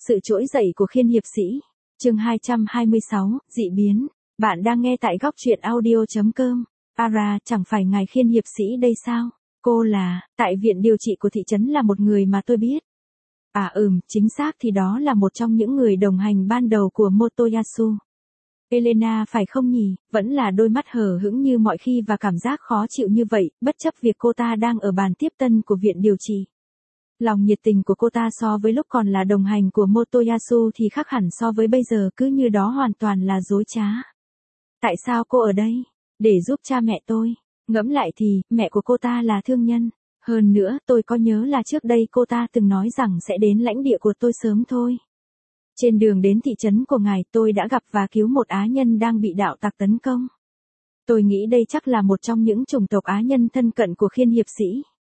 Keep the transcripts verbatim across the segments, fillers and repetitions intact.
Sự trỗi dậy của Khiên hiệp sĩ. Chương hai trăm hai mươi sáu, dị biến. Bạn đang nghe tại góc truyện audio chấm com. Ara, chẳng phải ngài Khiên hiệp sĩ đây sao? Cô là, tại viện điều trị của thị trấn là một người mà tôi biết. À ừm, chính xác thì đó là một trong những người đồng hành ban đầu của Motoyasu. Elena phải không nhỉ, vẫn là đôi mắt hờ hững như mọi khi và cảm giác khó chịu như vậy, bất chấp việc cô ta đang ở bàn tiếp tân của viện điều trị. Lòng nhiệt tình của cô ta so với lúc còn là đồng hành của Motoyasu thì khác hẳn so với bây giờ, cứ như đó hoàn toàn là dối trá. Tại sao cô ở đây? Để giúp cha mẹ tôi. Ngẫm lại thì, mẹ của cô ta là thương nhân. Hơn nữa, tôi có nhớ là trước đây cô ta từng nói rằng sẽ đến lãnh địa của tôi sớm thôi. Trên đường đến thị trấn của ngài, tôi đã gặp và cứu một Á nhân đang bị đạo tặc tấn công. Tôi nghĩ đây chắc là một trong những chủng tộc Á nhân thân cận của Khiên hiệp sĩ.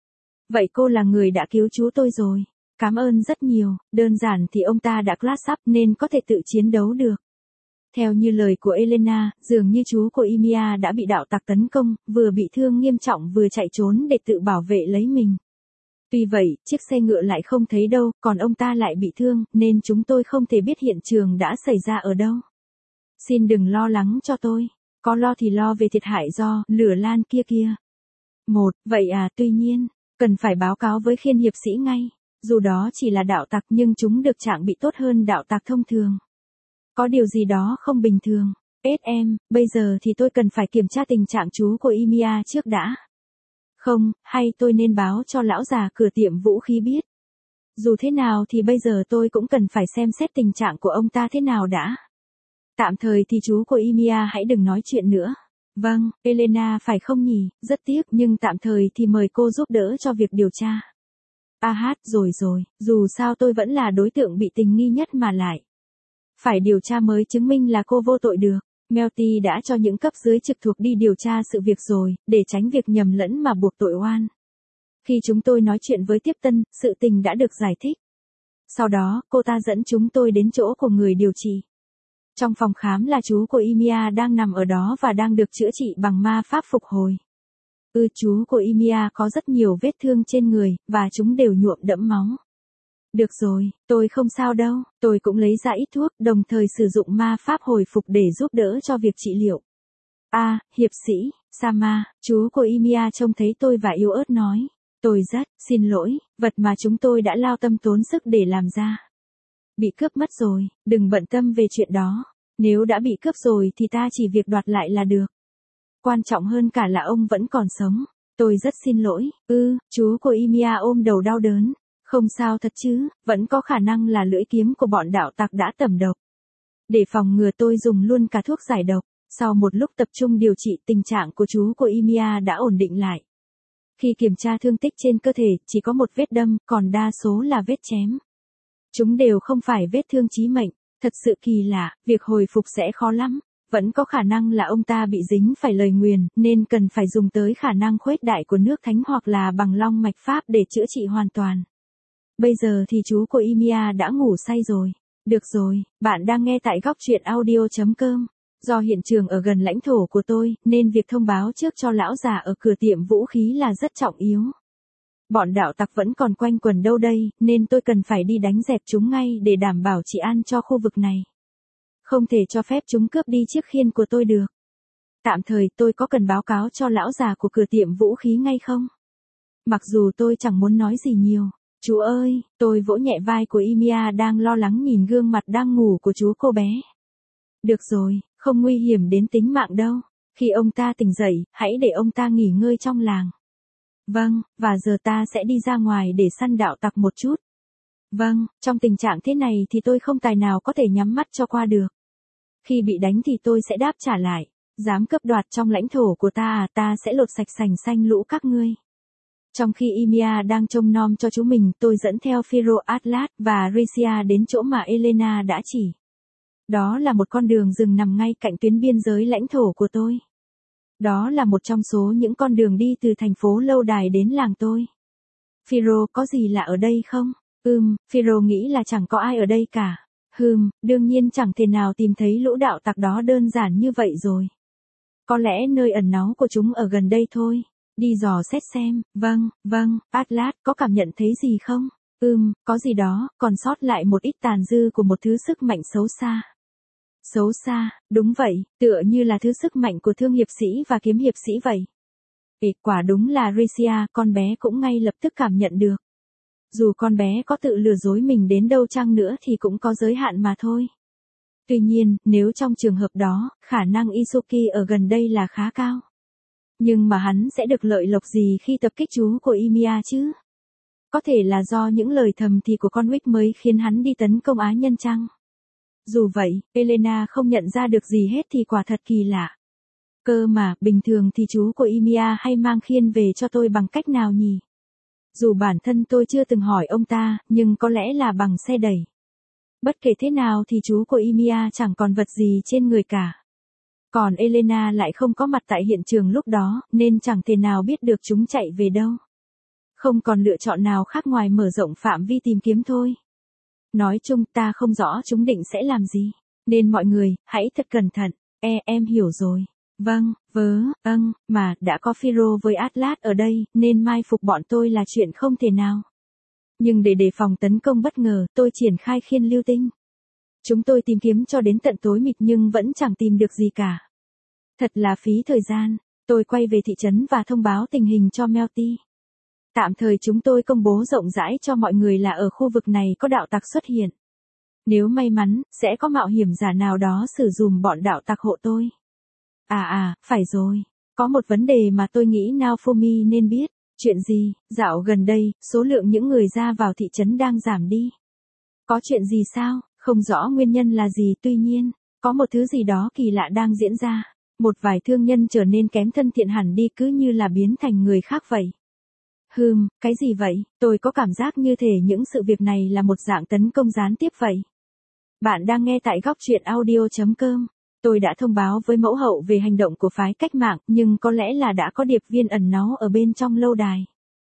Vậy cô là người đã cứu chú tôi rồi. Cảm ơn rất nhiều, đơn giản thì ông ta đã class up nên có thể tự chiến đấu được. Theo như lời của Elena, dường như chú của Emiya đã bị đạo tặc tấn công, vừa bị thương nghiêm trọng vừa chạy trốn để tự bảo vệ lấy mình. Tuy vậy, chiếc xe ngựa lại không thấy đâu, còn ông ta lại bị thương, nên chúng tôi không thể biết hiện trường đã xảy ra ở đâu. Xin đừng lo lắng cho tôi. Có lo thì lo về thiệt hại do lửa lan kia kia. Một, vậy à, tuy nhiên, cần phải báo cáo với Khiên hiệp sĩ ngay. Dù đó chỉ là đạo tặc nhưng chúng được trạng bị tốt hơn đạo tặc thông thường. Có điều gì đó không bình thường. ét em, bây giờ thì tôi cần phải kiểm tra tình trạng chú của Emiya trước đã. Không, hay tôi nên báo cho lão già cửa tiệm vũ khí biết. Dù thế nào thì bây giờ tôi cũng cần phải xem xét tình trạng của ông ta thế nào đã. Tạm thời thì chú của Emiya hãy đừng nói chuyện nữa. Vâng, Elena phải không nhỉ, rất tiếc nhưng tạm thời thì mời cô giúp đỡ cho việc điều tra. À hát, rồi rồi, dù sao tôi vẫn là đối tượng bị tình nghi nhất mà lại. Phải điều tra mới chứng minh là cô vô tội được. Melty đã cho những cấp dưới trực thuộc đi điều tra sự việc rồi, để tránh việc nhầm lẫn mà buộc tội oan. Khi chúng tôi nói chuyện với tiếp tân, sự tình đã được giải thích. Sau đó, cô ta dẫn chúng tôi đến chỗ của người điều trị. Trong phòng khám là chú của Emiya đang nằm ở đó và đang được chữa trị bằng ma pháp phục hồi. Ừ, chú của Emiya có rất nhiều vết thương trên người, và chúng đều nhuộm đẫm máu. Được rồi, tôi không sao đâu, tôi cũng lấy ra ít thuốc, đồng thời sử dụng ma pháp hồi phục để giúp đỡ cho việc trị liệu. À, hiệp sĩ, Sama, chú của Emiya trông thấy tôi và yếu ớt nói. Tôi rất, xin lỗi, vật mà chúng tôi đã lao tâm tốn sức để làm ra. Bị cướp mất rồi, đừng bận tâm về chuyện đó. Nếu đã bị cướp rồi thì ta chỉ việc đoạt lại là được. Quan trọng hơn cả là ông vẫn còn sống. Tôi rất xin lỗi, ư, chú của Emiya ôm đầu đau đớn. Không sao thật chứ, vẫn có khả năng là lưỡi kiếm của bọn đạo tặc đã tẩm độc. Để phòng ngừa tôi dùng luôn cả thuốc giải độc. Sau một lúc tập trung điều trị, tình trạng của chú của Emiya đã ổn định lại. Khi kiểm tra thương tích trên cơ thể, chỉ có một vết đâm, còn đa số là vết chém. Chúng đều không phải vết thương chí mệnh. Thật sự kỳ lạ, việc hồi phục sẽ khó lắm. Vẫn có khả năng là ông ta bị dính phải lời nguyền, nên cần phải dùng tới khả năng khuếch đại của nước thánh hoặc là bằng long mạch pháp để chữa trị hoàn toàn. Bây giờ thì chú của Emiya đã ngủ say rồi. Được rồi, bạn đang nghe tại góc truyện audio chấm com. Do hiện trường ở gần lãnh thổ của tôi, nên việc thông báo trước cho lão già ở cửa tiệm vũ khí là rất trọng yếu. Bọn đạo tặc vẫn còn quanh quẩn đâu đây, nên tôi cần phải đi đánh dẹp chúng ngay để đảm bảo trị an cho khu vực này. Không thể cho phép chúng cướp đi chiếc khiên của tôi được. Tạm thời tôi có cần báo cáo cho lão già của cửa tiệm vũ khí ngay không? Mặc dù tôi chẳng muốn nói gì nhiều. Chú ơi, tôi vỗ nhẹ vai của Emiya đang lo lắng nhìn gương mặt đang ngủ của chú cô bé. Được rồi, không nguy hiểm đến tính mạng đâu. Khi ông ta tỉnh dậy, hãy để ông ta nghỉ ngơi trong làng. Vâng, và giờ ta sẽ đi ra ngoài để săn đạo tặc một chút. Vâng, trong tình trạng thế này thì tôi không tài nào có thể nhắm mắt cho qua được. Khi bị đánh thì tôi sẽ đáp trả lại. Dám cướp đoạt trong lãnh thổ của ta à, ta sẽ lột sạch sành xanh lũ các ngươi. Trong khi Emiya đang trông nom cho chú mình, tôi dẫn theo Firo Atlas và Risia đến chỗ mà Elena đã chỉ. Đó là một con đường rừng nằm ngay cạnh tuyến biên giới lãnh thổ của tôi. Đó là một trong số những con đường đi từ thành phố lâu đài đến làng tôi. Firo, có gì lạ ở đây không? Ừm, Firo nghĩ là chẳng có ai ở đây cả. Hừm, đương nhiên chẳng thể nào tìm thấy lũ đạo tặc đó đơn giản như vậy rồi. Có lẽ nơi ẩn náu của chúng ở gần đây thôi. Đi dò xét xem, vâng, vâng, Atlas, có cảm nhận thấy gì không? Ừm, có gì đó, còn sót lại một ít tàn dư của một thứ sức mạnh xấu xa. Xấu xa, đúng vậy, tựa như là thứ sức mạnh của thương hiệp sĩ và kiếm hiệp sĩ vậy. Ê, quả đúng là Ricia, con bé cũng ngay lập tức cảm nhận được. Dù con bé có tự lừa dối mình đến đâu chăng nữa thì cũng có giới hạn mà thôi. Tuy nhiên, nếu trong trường hợp đó, khả năng Isuki ở gần đây là khá cao. Nhưng mà hắn sẽ được lợi lộc gì khi tập kích chú của Emiya chứ? Có thể là do những lời thầm thì của con Wick mới khiến hắn đi tấn công á nhân chăng? Dù vậy, Elena không nhận ra được gì hết thì quả thật kỳ lạ. Cơ mà, bình thường thì chú của Emiya hay mang khiên về cho tôi bằng cách nào nhỉ? Dù bản thân tôi chưa từng hỏi ông ta, nhưng có lẽ là bằng xe đẩy. Bất kể thế nào thì chú của Emiya chẳng còn vật gì trên người cả. Còn Elena lại không có mặt tại hiện trường lúc đó, nên chẳng thể nào biết được chúng chạy về đâu. Không còn lựa chọn nào khác ngoài mở rộng phạm vi tìm kiếm thôi. Nói chung ta không rõ chúng định sẽ làm gì. Nên mọi người, hãy thật cẩn thận. E, em hiểu rồi. Vâng, vớ, âng, mà đã có Phiro với Atlas ở đây, nên mai phục bọn tôi là chuyện không thể nào. Nhưng để đề phòng tấn công bất ngờ, tôi triển khai khiên lưu tinh. Chúng tôi tìm kiếm cho đến tận tối mịt nhưng vẫn chẳng tìm được gì cả. Thật là phí thời gian. Tôi quay về thị trấn và thông báo tình hình cho Melty. Tạm thời chúng tôi công bố rộng rãi cho mọi người là ở khu vực này có đạo tặc xuất hiện. Nếu may mắn, sẽ có mạo hiểm giả nào đó sử dụng bọn đạo tặc hộ tôi. À à, phải rồi. Có một vấn đề mà tôi nghĩ Naofumi nên biết. Chuyện gì? Dạo gần đây, số lượng những người ra vào thị trấn đang giảm đi. Có chuyện gì sao? Không rõ nguyên nhân là gì, tuy nhiên, có một thứ gì đó kỳ lạ đang diễn ra. Một vài thương nhân trở nên kém thân thiện hẳn đi cứ như là biến thành người khác vậy. Hừm, cái gì vậy? Tôi có cảm giác như thể những sự việc này là một dạng tấn công gián tiếp vậy. Bạn đang nghe tại góc truyện audio chấm com. Tôi đã thông báo với mẫu hậu về hành động của phái cách mạng, nhưng có lẽ là đã có điệp viên ẩn náu ở bên trong lâu đài.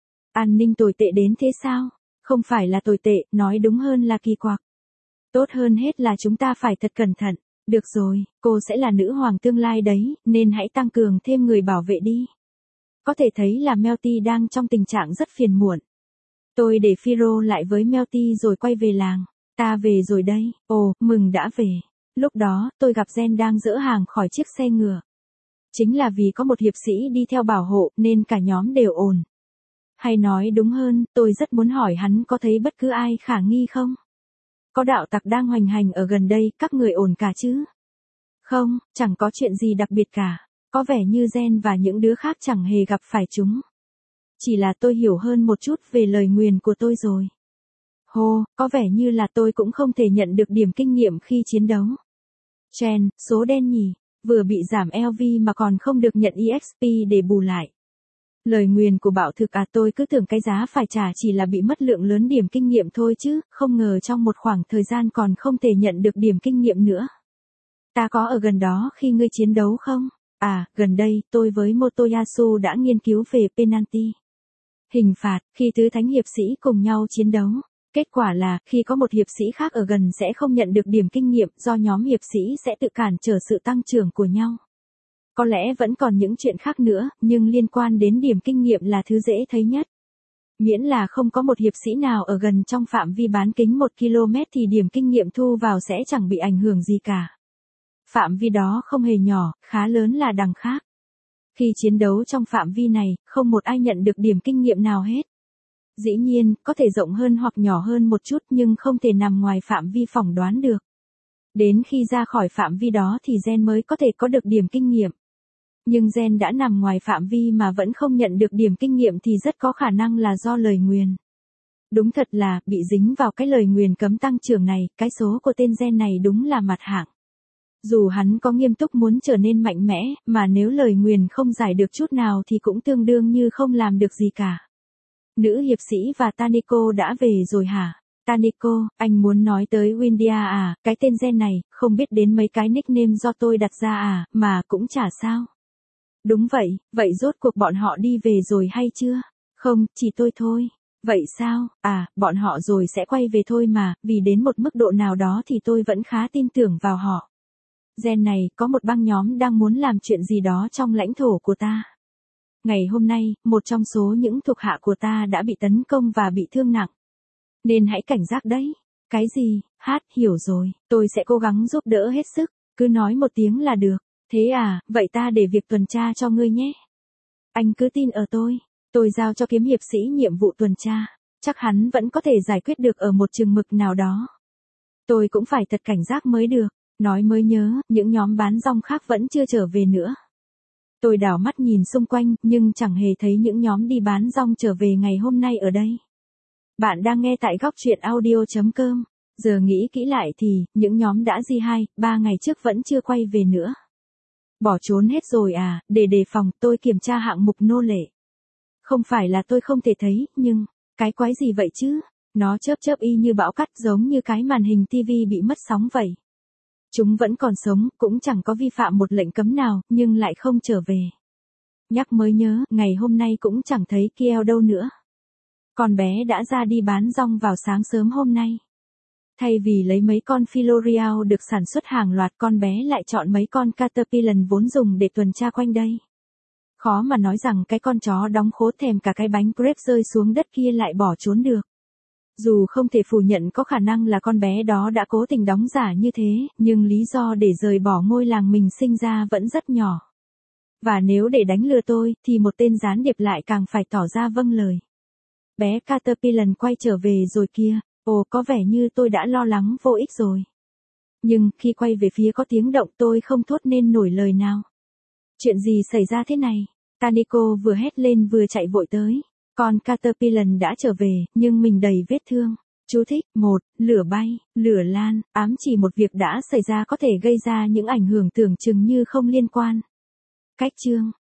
An ninh tồi tệ đến thế sao? Không phải là tồi tệ, nói đúng hơn là kỳ quặc. Tốt hơn hết là chúng ta phải thật cẩn thận. Được rồi, cô sẽ là nữ hoàng tương lai đấy, nên hãy tăng cường thêm người bảo vệ đi. Có thể thấy là Melty đang trong tình trạng rất phiền muộn. Tôi để Phiro lại với Melty rồi quay về làng. Ta về rồi đây, ồ, mừng đã về. Lúc đó, tôi gặp Jen đang dỡ hàng khỏi chiếc xe ngựa. Chính là vì có một hiệp sĩ đi theo bảo hộ nên cả nhóm đều ổn. Hay nói đúng hơn, tôi rất muốn hỏi hắn có thấy bất cứ ai khả nghi không? Có đạo tặc đang hoành hành ở gần đây, các người ổn cả chứ? Không, chẳng có chuyện gì đặc biệt cả. Có vẻ như Jen và những đứa khác chẳng hề gặp phải chúng. Chỉ là tôi hiểu hơn một chút về lời nguyền của tôi rồi. Hô, có vẻ như là tôi cũng không thể nhận được điểm kinh nghiệm khi chiến đấu. Chen, số đen nhỉ, vừa bị giảm lờ vê mà còn không được nhận e ích pê để bù lại. Lời nguyền của bạo thực à, tôi cứ tưởng cái giá phải trả chỉ là bị mất lượng lớn điểm kinh nghiệm thôi chứ, không ngờ trong một khoảng thời gian còn không thể nhận được điểm kinh nghiệm nữa. Ta có ở gần đó khi ngươi chiến đấu không? À, gần đây, tôi với Motoyasu đã nghiên cứu về penalty. Hình phạt, khi tứ thánh hiệp sĩ cùng nhau chiến đấu. Kết quả là, khi có một hiệp sĩ khác ở gần sẽ không nhận được điểm kinh nghiệm do nhóm hiệp sĩ sẽ tự cản trở sự tăng trưởng của nhau. Có lẽ vẫn còn những chuyện khác nữa, nhưng liên quan đến điểm kinh nghiệm là thứ dễ thấy nhất. Miễn là không có một hiệp sĩ nào ở gần trong phạm vi bán kính một ki lô mét thì điểm kinh nghiệm thu vào sẽ chẳng bị ảnh hưởng gì cả. Phạm vi đó không hề nhỏ, khá lớn là đằng khác. Khi chiến đấu trong phạm vi này, không một ai nhận được điểm kinh nghiệm nào hết. Dĩ nhiên, có thể rộng hơn hoặc nhỏ hơn một chút nhưng không thể nằm ngoài phạm vi phỏng đoán được. Đến khi ra khỏi phạm vi đó thì Gen mới có thể có được điểm kinh nghiệm. Nhưng Gen đã nằm ngoài phạm vi mà vẫn không nhận được điểm kinh nghiệm thì rất có khả năng là do lời nguyền. Đúng thật là, bị dính vào cái lời nguyền cấm tăng trưởng này, cái số của tên Gen này đúng là mặt hạng. Dù hắn có nghiêm túc muốn trở nên mạnh mẽ, mà nếu lời nguyền không giải được chút nào thì cũng tương đương như không làm được gì cả. Nữ hiệp sĩ và Taniko đã về rồi hả? Taniko, anh muốn nói tới Windia à, cái tên Gen này, không biết đến mấy cái nickname do tôi đặt ra à, mà cũng chả sao. Đúng vậy, vậy rốt cuộc bọn họ đi về rồi hay chưa? Không, chỉ tôi thôi. Vậy sao? À, bọn họ rồi sẽ quay về thôi mà, vì đến một mức độ nào đó thì tôi vẫn khá tin tưởng vào họ. Gen này, có một băng nhóm đang muốn làm chuyện gì đó trong lãnh thổ của ta. Ngày hôm nay, một trong số những thuộc hạ của ta đã bị tấn công và bị thương nặng. Nên hãy cảnh giác đấy. Cái gì, hát, hiểu rồi, tôi sẽ cố gắng giúp đỡ hết sức, cứ nói một tiếng là được. Thế à, vậy ta để việc tuần tra cho ngươi nhé. Anh cứ tin ở tôi, tôi giao cho kiếm hiệp sĩ nhiệm vụ tuần tra, chắc hắn vẫn có thể giải quyết được ở một chừng mực nào đó. Tôi cũng phải thật cảnh giác mới được, nói mới nhớ, những nhóm bán rong khác vẫn chưa trở về nữa. Tôi đảo mắt nhìn xung quanh, nhưng chẳng hề thấy những nhóm đi bán rong trở về ngày hôm nay ở đây. Bạn đang nghe tại góc truyện audio chấm com. Giờ nghĩ kỹ lại thì, những nhóm đã di hai, ba ngày trước vẫn chưa quay về nữa. Bỏ trốn hết rồi à, để đề phòng, tôi kiểm tra hạng mục nô lệ. Không phải là tôi không thể thấy, nhưng, cái quái gì vậy chứ? Nó chớp chớp y như bão cắt giống như cái màn hình tivi bị mất sóng vậy. Chúng vẫn còn sống, cũng chẳng có vi phạm một lệnh cấm nào, nhưng lại không trở về. Nhắc mới nhớ, ngày hôm nay cũng chẳng thấy Kiel đâu nữa. Con bé đã ra đi bán rong vào sáng sớm hôm nay. Thay vì lấy mấy con Filorial được sản xuất hàng loạt, con bé lại chọn mấy con Caterpillar vốn dùng để tuần tra quanh đây. Khó mà nói rằng cái con chó đóng khố thèm cả cái bánh crepe rơi xuống đất kia lại bỏ trốn được. Dù không thể phủ nhận có khả năng là con bé đó đã cố tình đóng giả như thế, nhưng lý do để rời bỏ ngôi làng mình sinh ra vẫn rất nhỏ. Và nếu để đánh lừa tôi, thì một tên gián điệp lại càng phải tỏ ra vâng lời. Bé Caterpillar quay trở về rồi kia, ồ có vẻ như tôi đã lo lắng vô ích rồi. Nhưng khi quay về phía có tiếng động tôi không thốt nên nổi lời nào. Chuyện gì xảy ra thế này? Taniko vừa hét lên vừa chạy vội tới. Con Caterpillar đã trở về, nhưng mình đầy vết thương. Chú thích, một, lửa bay, lửa lan, ám chỉ một việc đã xảy ra có thể gây ra những ảnh hưởng tưởng chừng như không liên quan. Cách chương